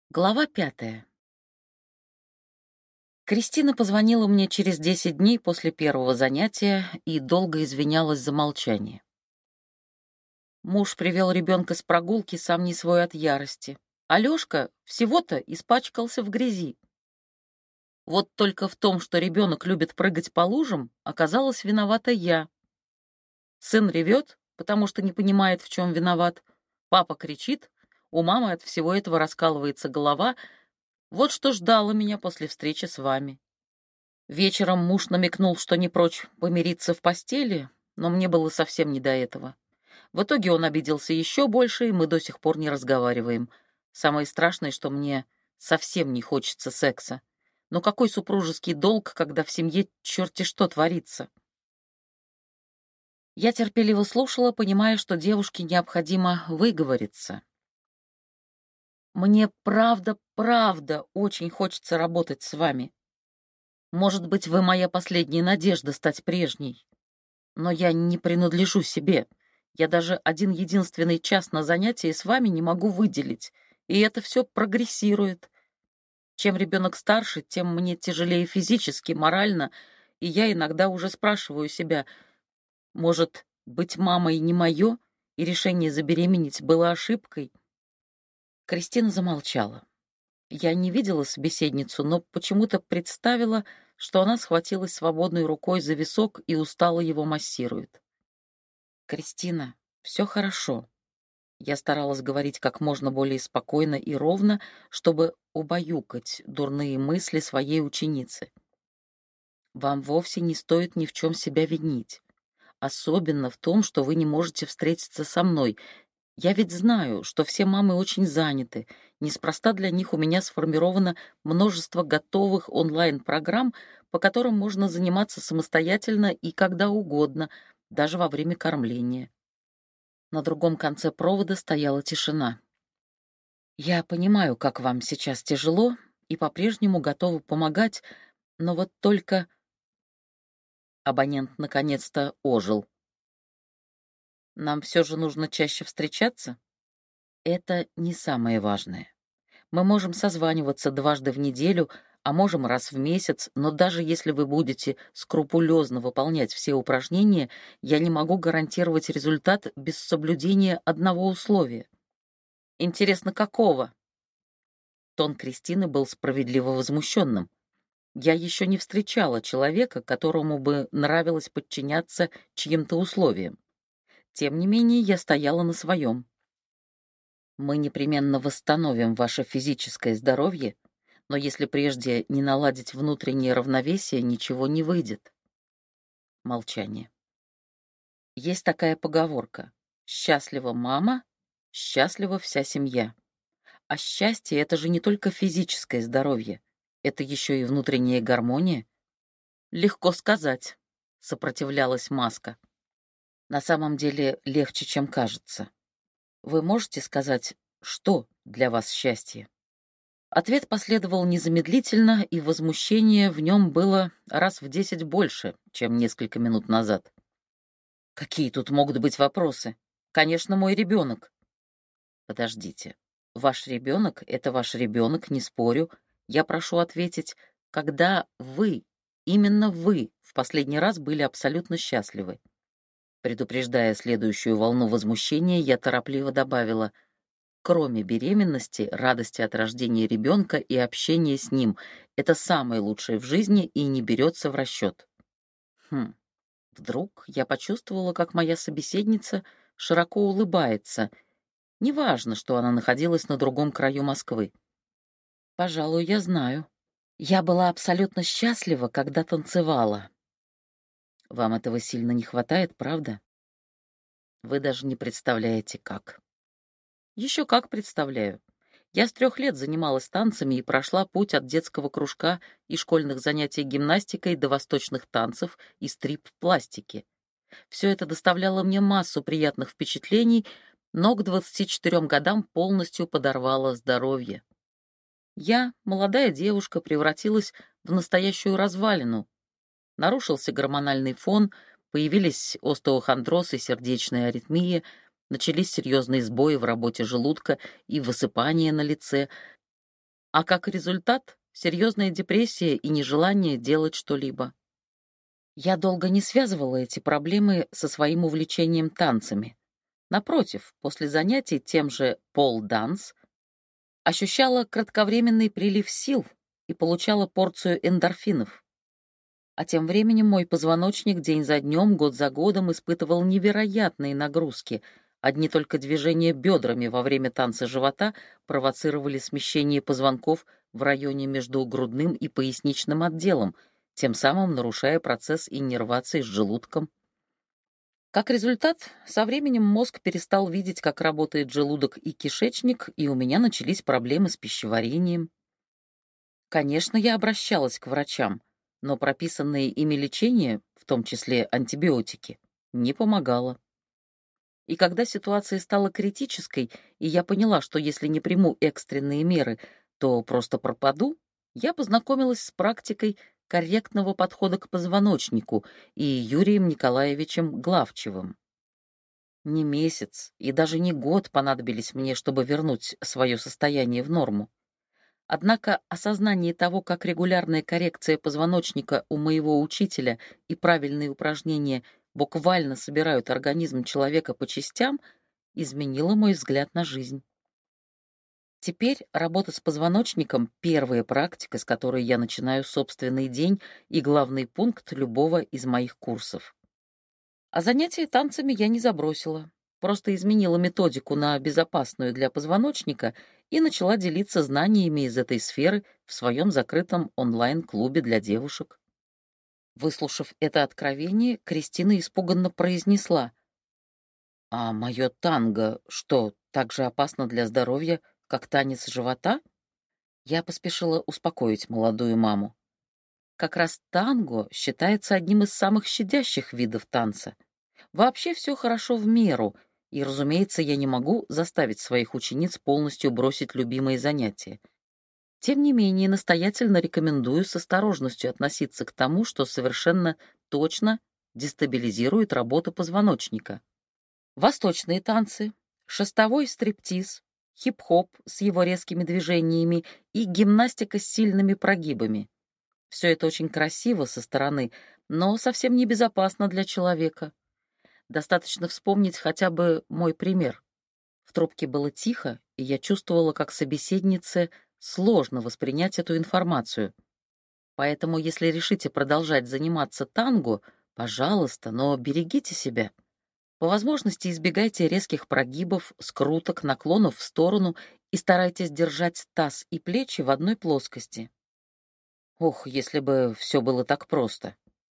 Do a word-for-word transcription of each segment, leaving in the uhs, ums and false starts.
Глава пятая. Кристина позвонила мне через десять дней после первого занятия и долго извинялась за молчание. Муж привел ребенка с прогулки, сам не свой от ярости. Алёшка всего-то испачкался в грязи. Вот только в том, что ребенок любит прыгать по лужам, оказалась виновата я. Сын ревет, потому что не понимает, в чем виноват. Папа кричит, у мамы от всего этого раскалывается голова. Вот что ждало меня после встречи с вами. Вечером муж намекнул, что не прочь помириться в постели, но мне было совсем не до этого. В итоге он обиделся еще больше, и мы до сих пор не разговариваем. Самое страшное, что мне совсем не хочется секса. Но какой супружеский долг, когда в семье черти что творится? Я терпеливо слушала, понимая, что девушке необходимо выговориться. Мне правда, правда очень хочется работать с вами. Может быть, вы моя последняя надежда стать прежней. Но я не принадлежу себе. Я даже один единственный час на занятии с вами не могу выделить. И это все прогрессирует. Чем ребенок старше, тем мне тяжелее физически, морально. И я иногда уже спрашиваю себя, может, быть мамой не мое, и решение забеременеть было ошибкой? Кристина замолчала. Я не видела собеседницу, но почему-то представила, что она схватилась свободной рукой за висок и устало его массирует. «Кристина, все хорошо». Я старалась говорить как можно более спокойно и ровно, чтобы убаюкать дурные мысли своей ученицы. «Вам вовсе не стоит ни в чем себя винить. Особенно в том, что вы не можете встретиться со мной. Я ведь знаю, что все мамы очень заняты. Неспроста для них у меня сформировано множество готовых онлайн-программ, по которым можно заниматься самостоятельно и когда угодно, даже во время кормления. На другом конце провода стояла тишина. Я понимаю, как вам сейчас тяжело, и по-прежнему готова помогать, но вот только... Абонент наконец-то ожил. Нам все же нужно чаще встречаться? Это не самое важное. Мы можем созваниваться дважды в неделю, а можем раз в месяц, но даже если вы будете скрупулезно выполнять все упражнения, я не могу гарантировать результат без соблюдения одного условия. Интересно, какого? Тон Кристины был справедливо возмущенным. Я еще не встречала человека, которому бы нравилось подчиняться чьим-то условиям. Тем не менее, я стояла на своем. Мы непременно восстановим ваше физическое здоровье, но если прежде не наладить внутреннее равновесие, ничего не выйдет. Молчание. Есть такая поговорка: «Счастлива мама, счастлива вся семья». А счастье — это же не только физическое здоровье, это еще и внутренняя гармония. Легко сказать, сопротивлялась Маска. На самом деле легче, чем кажется. Вы можете сказать, что для вас счастье? Ответ последовал незамедлительно, и возмущение в нем было раз в десять больше, чем несколько минут назад. Какие тут могут быть вопросы? Конечно, мой ребенок. Подождите. Ваш ребенок — это ваш ребенок, не спорю. Я прошу ответить, когда вы, именно вы, в последний раз были абсолютно счастливы. Предупреждая следующую волну возмущения, я торопливо добавила: кроме беременности, радости от рождения ребенка и общения с ним — это самое лучшее в жизни и не берется в расчет. Хм. Вдруг я почувствовала, как моя собеседница широко улыбается. Неважно, что она находилась на другом краю Москвы. Пожалуй, я знаю. Я была абсолютно счастлива, когда танцевала. Вам этого сильно не хватает, правда? Вы даже не представляете, как. Еще как представляю. Я с трех лет занималась танцами и прошла путь от детского кружка и школьных занятий гимнастикой до восточных танцев и стрип-пластики. Все это доставляло мне массу приятных впечатлений, но к двадцати четырем годам полностью подорвало здоровье. Я, молодая девушка, превратилась в настоящую развалину. Нарушился гормональный фон, появились остеохондроз и сердечная аритмия, начались серьезные сбои в работе желудка и высыпание на лице. А как результат — серьезная депрессия и нежелание делать что-либо. Я долго не связывала эти проблемы со своим увлечением танцами. Напротив, после занятий тем же пол-данс ощущала кратковременный прилив сил и получала порцию эндорфинов. А тем временем мой позвоночник день за днем, год за годом испытывал невероятные нагрузки. Одни только движения бедрами во время танца живота провоцировали смещение позвонков в районе между грудным и поясничным отделом, тем самым нарушая процесс иннервации с желудком. Как результат, со временем мозг перестал видеть, как работает желудок и кишечник, и у меня начались проблемы с пищеварением. Конечно, я обращалась к врачам, но прописанные ими лечение, в том числе антибиотики, не помогало. И когда ситуация стала критической, и я поняла, что если не приму экстренные меры, то просто пропаду, я познакомилась с практикой корректного подхода к позвоночнику и Юрием Николаевичем Главчевым. Не месяц и даже не год понадобились мне, чтобы вернуть свое состояние в норму. Однако осознание того, как регулярная коррекция позвоночника у моего учителя и правильные упражнения буквально собирают организм человека по частям, изменило мой взгляд на жизнь. Теперь работа с позвоночником — первая практика, с которой я начинаю собственный день и главный пункт любого из моих курсов. А занятия танцами я не забросила, просто изменила методику на безопасную для позвоночника и начала делиться знаниями из этой сферы в своем закрытом онлайн-клубе для девушек. Выслушав это откровение, Кристина испуганно произнесла: «А мое танго что, так же опасно для здоровья, как танец живота?» Я поспешила успокоить молодую маму. Как раз танго считается одним из самых щадящих видов танца. Вообще все хорошо в меру, и, разумеется, я не могу заставить своих учениц полностью бросить любимые занятия. Тем не менее, настоятельно рекомендую с осторожностью относиться к тому, что совершенно точно дестабилизирует работу позвоночника. Восточные танцы, шестовой стриптиз, хип-хоп с его резкими движениями и гимнастика с сильными прогибами. Все это очень красиво со стороны, но совсем небезопасно для человека. Достаточно вспомнить хотя бы мой пример. В трубке было тихо, и я чувствовала, как собеседнице сложно воспринять эту информацию. Поэтому, если решите продолжать заниматься танго, пожалуйста, но берегите себя. По возможности избегайте резких прогибов, скруток, наклонов в сторону и старайтесь держать таз и плечи в одной плоскости. Ох, если бы все было так просто.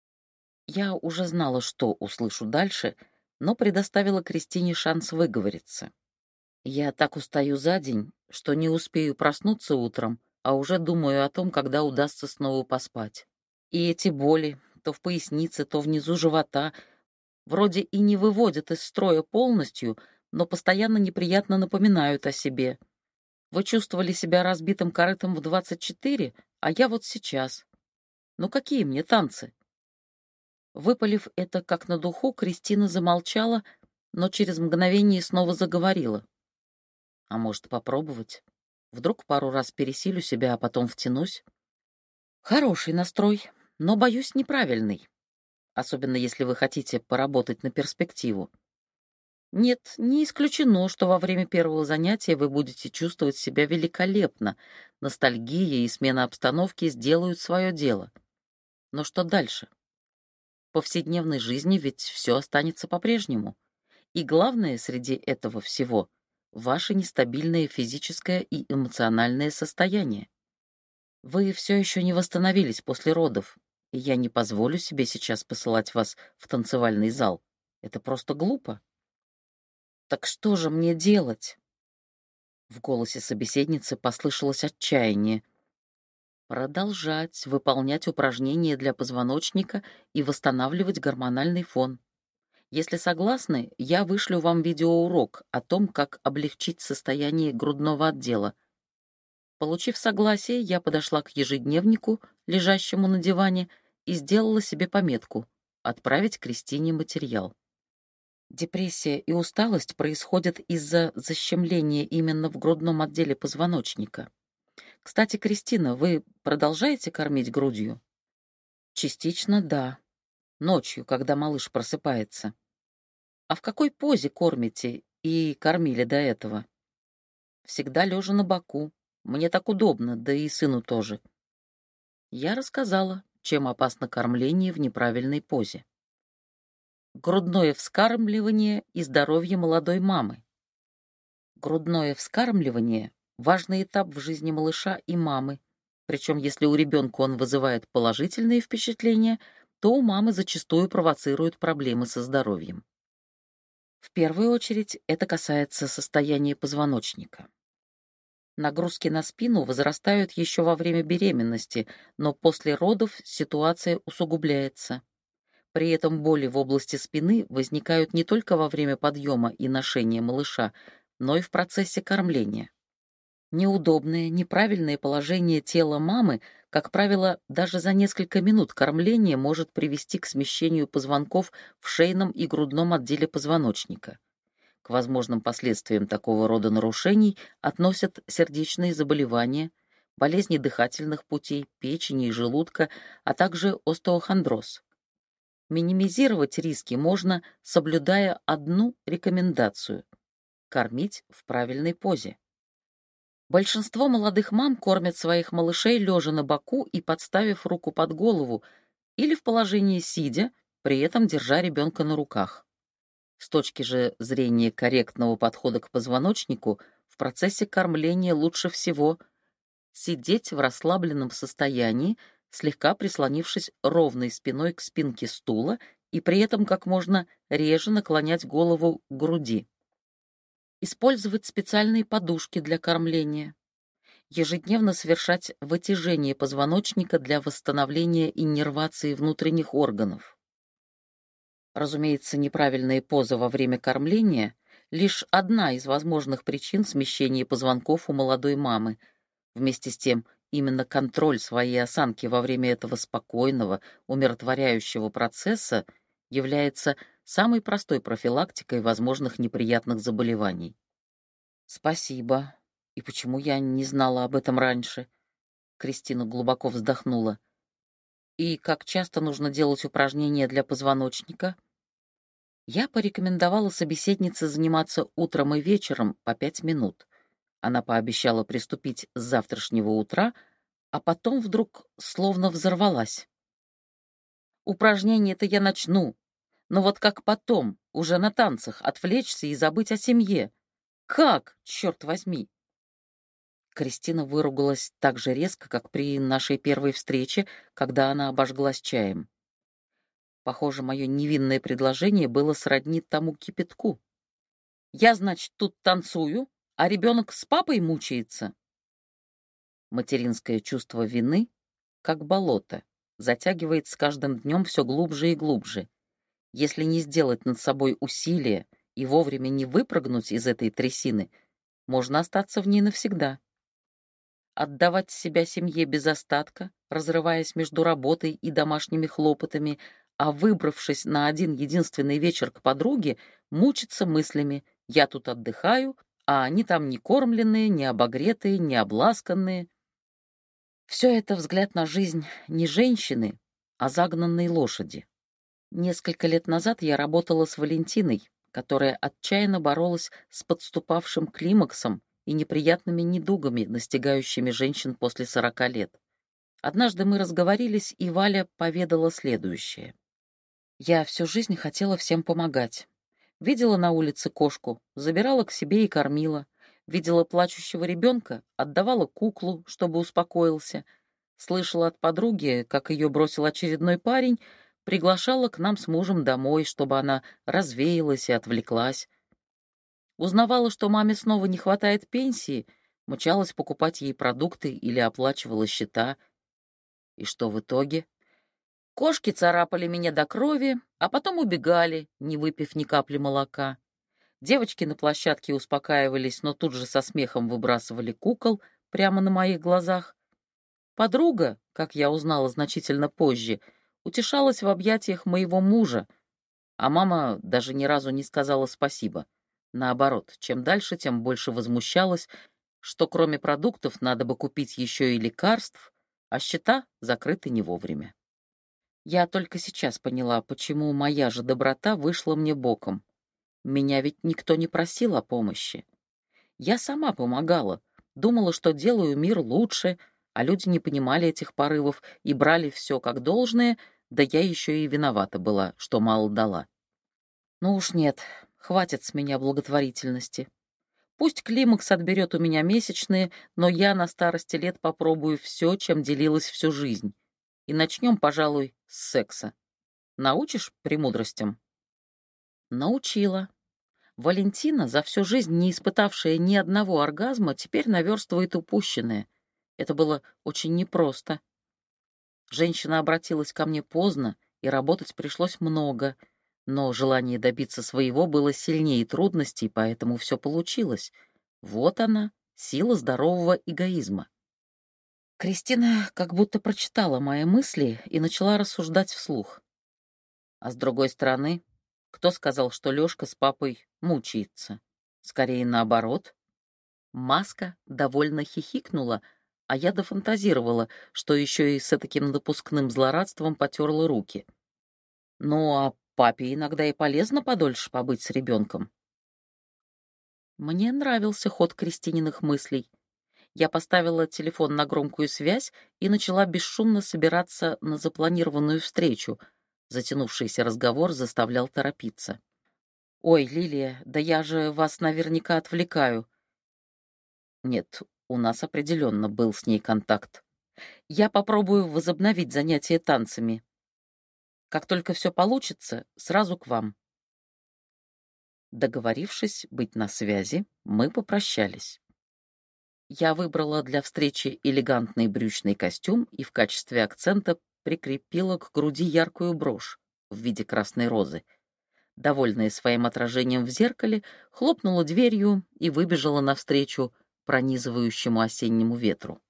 Я уже знала, что услышу дальше, но предоставила Кристине шанс выговориться. Я так устаю за день, что не успею проснуться утром, а уже думаю о том, когда удастся снова поспать. И эти боли, то в пояснице, то внизу живота, вроде и не выводят из строя полностью, но постоянно неприятно напоминают о себе. Вы чувствовали себя разбитым корытом в двадцать четыре, а я вот сейчас. Ну какие мне танцы? Выпалив это как на духу, Кристина замолчала, но через мгновение снова заговорила. А может, попробовать? Вдруг пару раз пересилю себя, а потом втянусь? Хороший настрой, но, боюсь, неправильный. Особенно если вы хотите поработать на перспективу. Нет, не исключено, что во время первого занятия вы будете чувствовать себя великолепно. Ностальгия и смена обстановки сделают свое дело. Но что дальше? В повседневной жизни ведь все останется по-прежнему. И главное среди этого всего — ваше нестабильное физическое и эмоциональное состояние. Вы все еще не восстановились после родов, и я не позволю себе сейчас посылать вас в танцевальный зал. Это просто глупо. Так что же мне делать? В голосе собеседницы послышалось отчаяние. Продолжать выполнять упражнения для позвоночника и восстанавливать гормональный фон. Если согласны, я вышлю вам видеоурок о том, как облегчить состояние грудного отдела. Получив согласие, я подошла к ежедневнику, лежащему на диване, и сделала себе пометку «Отправить Кристине материал». Депрессия и усталость происходят из-за защемления именно в грудном отделе позвоночника. Кстати, Кристина, вы продолжаете кормить грудью? Частично, да. Ночью, когда малыш просыпается. А в какой позе кормите и кормили до этого? Всегда лежа на боку. Мне так удобно, да и сыну тоже. Я рассказала, чем опасно кормление в неправильной позе. Грудное вскармливание и здоровье молодой мамы. Грудное вскармливание — важный этап в жизни малыша и мамы. Причем, если у ребенка он вызывает положительные впечатления, то у мамы зачастую провоцирует проблемы со здоровьем. В первую очередь это касается состояния позвоночника. Нагрузки на спину возрастают еще во время беременности, но после родов ситуация усугубляется. При этом боли в области спины возникают не только во время подъема и ношения малыша, но и в процессе кормления. Неудобное, неправильное положение тела мамы, как правило, даже за несколько минут кормления может привести к смещению позвонков в шейном и грудном отделе позвоночника. К возможным последствиям такого рода нарушений относят сердечные заболевания, болезни дыхательных путей, печени и желудка, а также остеохондроз. Минимизировать риски можно, соблюдая одну рекомендацию — кормить в правильной позе. Большинство молодых мам кормят своих малышей лежа на боку и подставив руку под голову или в положении сидя, при этом держа ребенка на руках. С точки же зрения корректного подхода к позвоночнику, в процессе кормления лучше всего сидеть в расслабленном состоянии, слегка прислонившись ровной спиной к спинке стула и при этом как можно реже наклонять голову к груди. Использовать специальные подушки для кормления. Ежедневно совершать вытяжение позвоночника для восстановления иннервации внутренних органов. Разумеется, неправильная поза во время кормления — лишь одна из возможных причин смещения позвонков у молодой мамы. Вместе с тем, именно контроль своей осанки во время этого спокойного, умиротворяющего процесса является самой простой профилактикой возможных неприятных заболеваний. Спасибо. И почему я не знала об этом раньше? Кристина глубоко вздохнула. И как часто нужно делать упражнения для позвоночника? Я порекомендовала собеседнице заниматься утром и вечером по пять минут. Она пообещала приступить с завтрашнего утра, а потом вдруг словно взорвалась. Упражнения-то я начну, но вот как потом, уже на танцах, отвлечься и забыть о семье? Как, черт возьми? Кристина выругалась так же резко, как при нашей первой встрече, когда она обожглась чаем. Похоже, мое невинное предложение было сродни тому кипятку. Я, значит, тут танцую, а ребенок с папой мучается. Материнское чувство вины, как болото, затягивает с каждым днем все глубже и глубже. Если не сделать над собой усилия и вовремя не выпрыгнуть из этой трясины, можно остаться в ней навсегда. Отдавать себя семье без остатка, разрываясь между работой и домашними хлопотами, а выбравшись на один единственный вечер к подруге, мучиться мыслями: «Я тут отдыхаю, а они там не кормленные, не обогретые, не обласканные». Все это взгляд на жизнь не женщины, а загнанной лошади. Несколько лет назад я работала с Валентиной, которая отчаянно боролась с подступавшим климаксом и неприятными недугами, настигающими женщин после сорока лет. Однажды мы разговорились, и Валя поведала следующее. «Я всю жизнь хотела всем помогать. Видела на улице кошку, забирала к себе и кормила. Видела плачущего ребенка, отдавала куклу, чтобы успокоился. Слышала от подруги, как ее бросил очередной парень, приглашала к нам с мужем домой, чтобы она развеялась и отвлеклась. Узнавала, что маме снова не хватает пенсии, мчалась покупать ей продукты или оплачивала счета. И что в итоге? Кошки царапали меня до крови, а потом убегали, не выпив ни капли молока. Девочки на площадке успокаивались, но тут же со смехом выбрасывали кукол прямо на моих глазах. Подруга, как я узнала значительно позже, утешалась в объятиях моего мужа, а мама даже ни разу не сказала спасибо. Наоборот, чем дальше, тем больше возмущалась, что кроме продуктов надо бы купить еще и лекарств, а счета закрыты не вовремя. Я только сейчас поняла, почему моя же доброта вышла мне боком. Меня ведь никто не просил о помощи. Я сама помогала, думала, что делаю мир лучше, а люди не понимали этих порывов и брали все как должное, да я еще и виновата была, что мало дала. Ну уж нет, хватит с меня благотворительности. Пусть Климакс отберет у меня месячные, но я на старости лет попробую все, чем делилась всю жизнь. И начнем, пожалуй, с секса. Научишь премудростям? Научила. Валентина, за всю жизнь не испытавшая ни одного оргазма, теперь наверстывает упущенное. Это было очень непросто. Женщина обратилась ко мне поздно, и работать пришлось много, но желание добиться своего было сильнее трудностей, поэтому все получилось. Вот она, сила здорового эгоизма. Кристина как будто прочитала мои мысли и начала рассуждать вслух. А с другой стороны, кто сказал, что Лёшка с папой мучается? Скорее наоборот. Маска довольно хихикнула, а я дофантазировала, что еще и с таким напускным злорадством потерла руки. Ну, а папе иногда и полезно подольше побыть с ребенком. Мне нравился ход Кристининых мыслей. Я поставила телефон на громкую связь и начала бесшумно собираться на запланированную встречу. Затянувшийся разговор заставлял торопиться. «Ой, Лилия, да я же вас наверняка отвлекаю». Нет, у нас определенно был с ней контакт. Я попробую возобновить занятия танцами. Как только все получится, сразу к вам. Договорившись быть на связи, мы попрощались. Я выбрала для встречи элегантный брючный костюм и в качестве акцента прикрепила к груди яркую брошь в виде красной розы. Довольная своим отражением в зеркале, хлопнула дверью и выбежала навстречу пронизывающему осеннему ветру.